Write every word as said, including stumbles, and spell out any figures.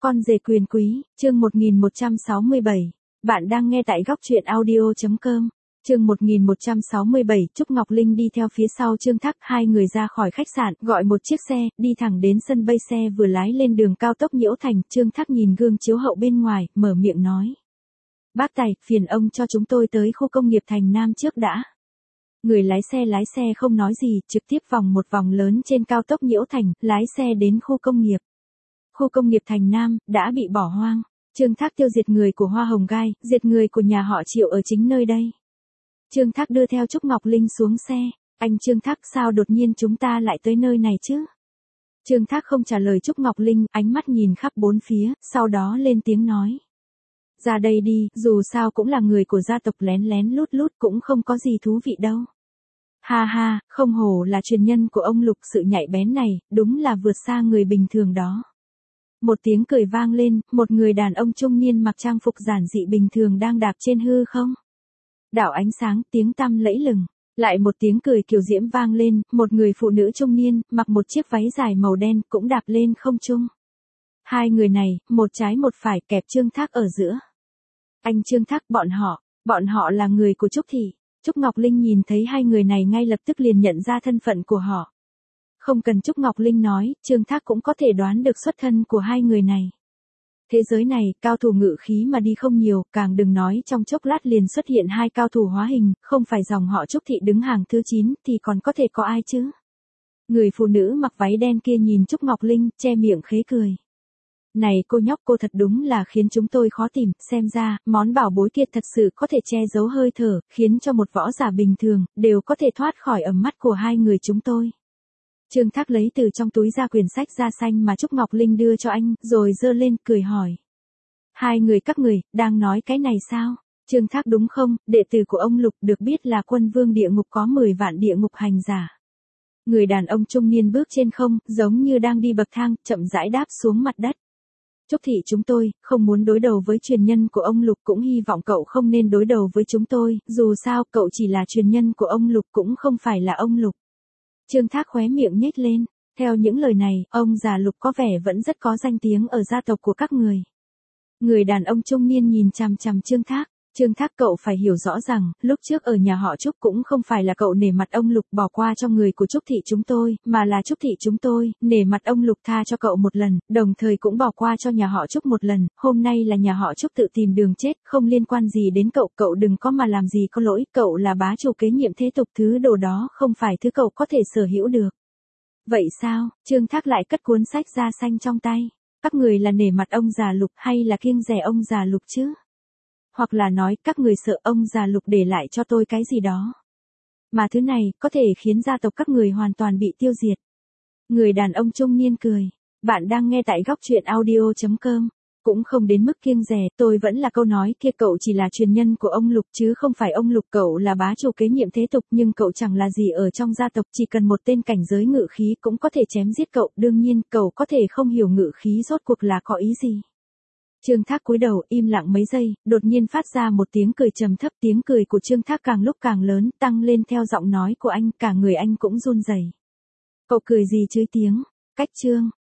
Con rể quyền quý, chương một nghìn một trăm sáu mươi bảy. Bạn đang nghe tại góc truyện audio.com. Chương một nghìn một trăm sáu mươi bảy, Trúc Ngọc Linh đi theo phía sau Trương Thác, hai người ra khỏi khách sạn, gọi một chiếc xe, đi thẳng đến sân bay. Xe vừa lái lên đường cao tốc Nhiễu Thành, Trương Thác nhìn gương chiếu hậu bên ngoài, mở miệng nói: "Bác Tài, phiền ông cho chúng tôi tới khu công nghiệp Thành Nam trước đã." Người lái xe lái xe không nói gì, trực tiếp vòng một vòng lớn trên cao tốc Nhiễu Thành, lái xe đến khu công nghiệp. Khu công nghiệp Thành Nam đã bị bỏ hoang. Trương Thác tiêu diệt người của Hoa Hồng Gai, diệt người của nhà họ Triệu ở chính nơi đây. Trương Thác đưa theo Trúc Ngọc Linh xuống xe. "Anh Trương Thác, sao đột nhiên chúng ta lại tới nơi này chứ?" Trương Thác không trả lời Trúc Ngọc Linh, ánh mắt nhìn khắp bốn phía, sau đó lên tiếng nói: "Ra đây đi, dù sao cũng là người của gia tộc, lén lén lút lút cũng không có gì thú vị đâu." "Ha ha, không hổ là truyền nhân của ông Lục, sự nhạy bén này, đúng là vượt xa người bình thường đó." Một tiếng cười vang lên, một người đàn ông trung niên mặc trang phục giản dị bình thường đang đạp trên hư không. Đạo ánh sáng, tiếng tăm lẫy lừng. Lại một tiếng cười kiều diễm vang lên, một người phụ nữ trung niên, mặc một chiếc váy dài màu đen, cũng đạp lên không trung. Hai người này, một trái một phải, kẹp Trương Thác ở giữa. "Anh Trương Thác, bọn họ, bọn họ là người của Trúc thị." Trúc Ngọc Linh nhìn thấy hai người này ngay lập tức liền nhận ra thân phận của họ. Không cần Trúc Ngọc Linh nói, Trương Thác cũng có thể đoán được xuất thân của hai người này. Thế giới này, cao thủ ngự khí mà đi không nhiều, càng đừng nói trong chốc lát liền xuất hiện hai cao thủ hóa hình, không phải dòng họ Trúc thị đứng hàng thứ chín, thì còn có thể có ai chứ? Người phụ nữ mặc váy đen kia nhìn Trúc Ngọc Linh, che miệng khế cười. "Này cô nhóc, cô thật đúng là khiến chúng tôi khó tìm, xem ra, món bảo bối kia thật sự có thể che giấu hơi thở, khiến cho một võ giả bình thường, đều có thể thoát khỏi ầm mắt của hai người chúng tôi." Trương Thác lấy từ trong túi ra quyển sách da xanh mà Trúc Ngọc Linh đưa cho anh, rồi giơ lên, cười hỏi: "Hai người các người, đang nói cái này sao?" "Trương Thác đúng không, đệ tử của ông Lục, được biết là quân vương địa ngục, có mười vạn địa ngục hành giả." Người đàn ông trung niên bước trên không, giống như đang đi bậc thang, chậm rãi đáp xuống mặt đất. "Trúc thị chúng tôi, không muốn đối đầu với truyền nhân của ông Lục, cũng hy vọng cậu không nên đối đầu với chúng tôi, dù sao, cậu chỉ là truyền nhân của ông Lục, cũng không phải là ông Lục." Trương Thác khóe miệng nhếch lên. Theo những lời này, ông già Lục có vẻ vẫn rất có danh tiếng ở gia tộc của các người. Người đàn ông trung niên nhìn chằm chằm Trương Thác. "Trương Thác, cậu phải hiểu rõ rằng, lúc trước ở nhà họ Trúc cũng không phải là cậu nể mặt ông Lục bỏ qua cho người của Trúc thị chúng tôi, mà là Trúc thị chúng tôi, nể mặt ông Lục tha cho cậu một lần, đồng thời cũng bỏ qua cho nhà họ Trúc một lần, hôm nay là nhà họ Trúc tự tìm đường chết, không liên quan gì đến cậu, cậu đừng có mà làm gì có lỗi, cậu là bá chủ kế nhiệm thế tục, thứ đồ đó không phải thứ cậu có thể sở hữu được." "Vậy sao?" Trương Thác lại cất cuốn sách da xanh trong tay. "Các người là nể mặt ông già Lục, hay là kiêng dè ông già Lục chứ? Hoặc là nói, các người sợ ông già Lục để lại cho tôi cái gì đó, mà thứ này, có thể khiến gia tộc các người hoàn toàn bị tiêu diệt." Người đàn ông trung niên cười. "Bạn đang nghe tại góc truyện audio.com. Cũng không đến mức kiêng dè, tôi vẫn là câu nói kia, cậu chỉ là truyền nhân của ông Lục chứ không phải ông Lục, cậu là bá chủ kế nhiệm thế tục, nhưng cậu chẳng là gì ở trong gia tộc, chỉ cần một tên cảnh giới ngự khí cũng có thể chém giết cậu, đương nhiên, cậu có thể không hiểu ngự khí rốt cuộc là có ý gì." Trương Thác cúi đầu, im lặng mấy giây, đột nhiên phát ra một tiếng cười trầm thấp, tiếng cười của Trương Thác càng lúc càng lớn, tăng lên theo giọng nói của anh, cả người anh cũng run rẩy. "Cậu cười gì chứ tiếng? Cách Trương,